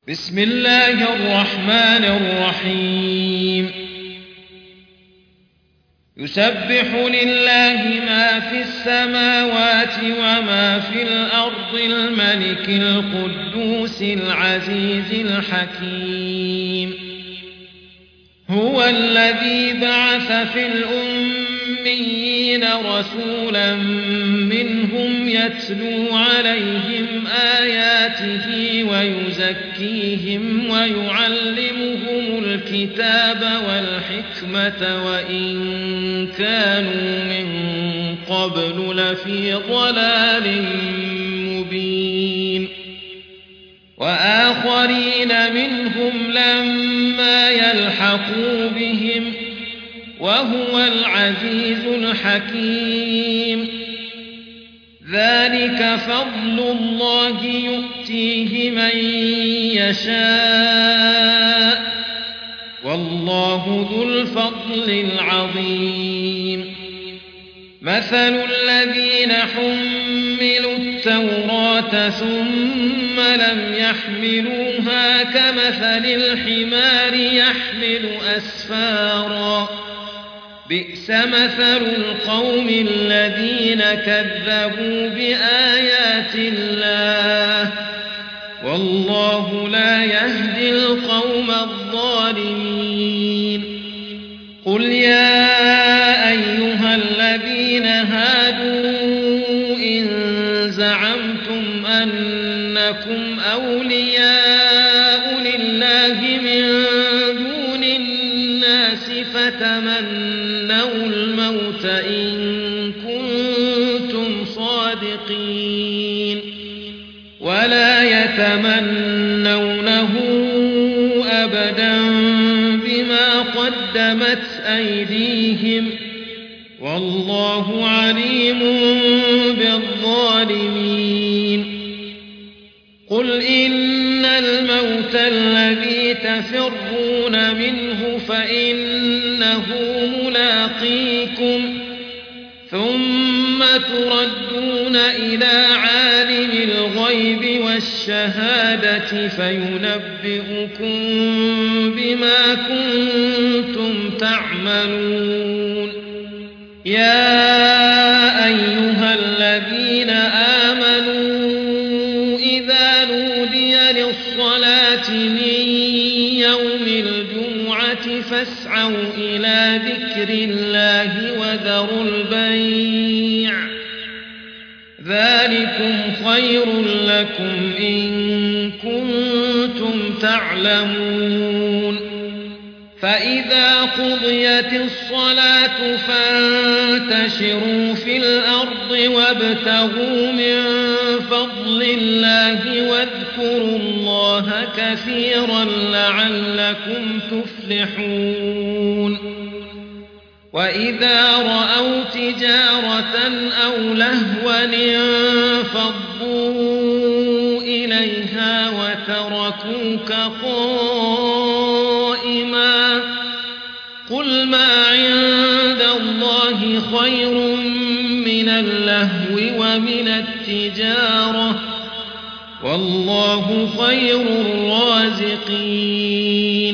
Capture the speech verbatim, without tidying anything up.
بسم الله الرحمن الرحيم يسبح لله ما في السماوات وما في الأرض الملك القدوس العزيز الحكيم هو الذي بعث في الأميين رسولا منهم يتلو عليهم آياته ويزكيهم ويعلمهم الكتاب والحكمة وإن كانوا من قبل لفي ضلال مبين وآخرين منهم لما يلحقوا بهم وهو العزيز الحكيم ذلك فضل الله يؤتيه من يشاء والله ذو الفضل العظيم مثل الذين حملوا التوراة ثم لم يحملوها كمثل الحمار يحمل أسفارا بئس مثل القوم الذين كذبوا بآيات الله والله لا يهدي القوم الظالمين قل يا أيها الذين هادوا إن زعمتم أنكم أولياء لله من دون الناس فتمنوا الموت إن كنتم صادقين ولا يتمنونه أبدا بما قدمت أيديهم والله عليم بالظالمين قل إن الموت الذي تفرون منه فإنه ملاقيكم ثم تردون إلى عالم الغيب والشهادة فينبئكم بما كنتم تعملون يا أيها الذين آمنوا إذا نودي للصلاة من يوم الجمعة فاسعوا إلى ذكر الله وذروا البيع ذلكم خير لكم إن كنتم تعلمون فإذا قضيت الصلاة فانتشروا في الأرض وابتغوا من فضل الله واذكروا الله كثيرا لعلكم تفلحون وإذا رأوا تجارة أو لهوا انفضوا إليها وتركوك قائما قل ما عند الله خير من اللهو ومن التجارة والله خير الرازقين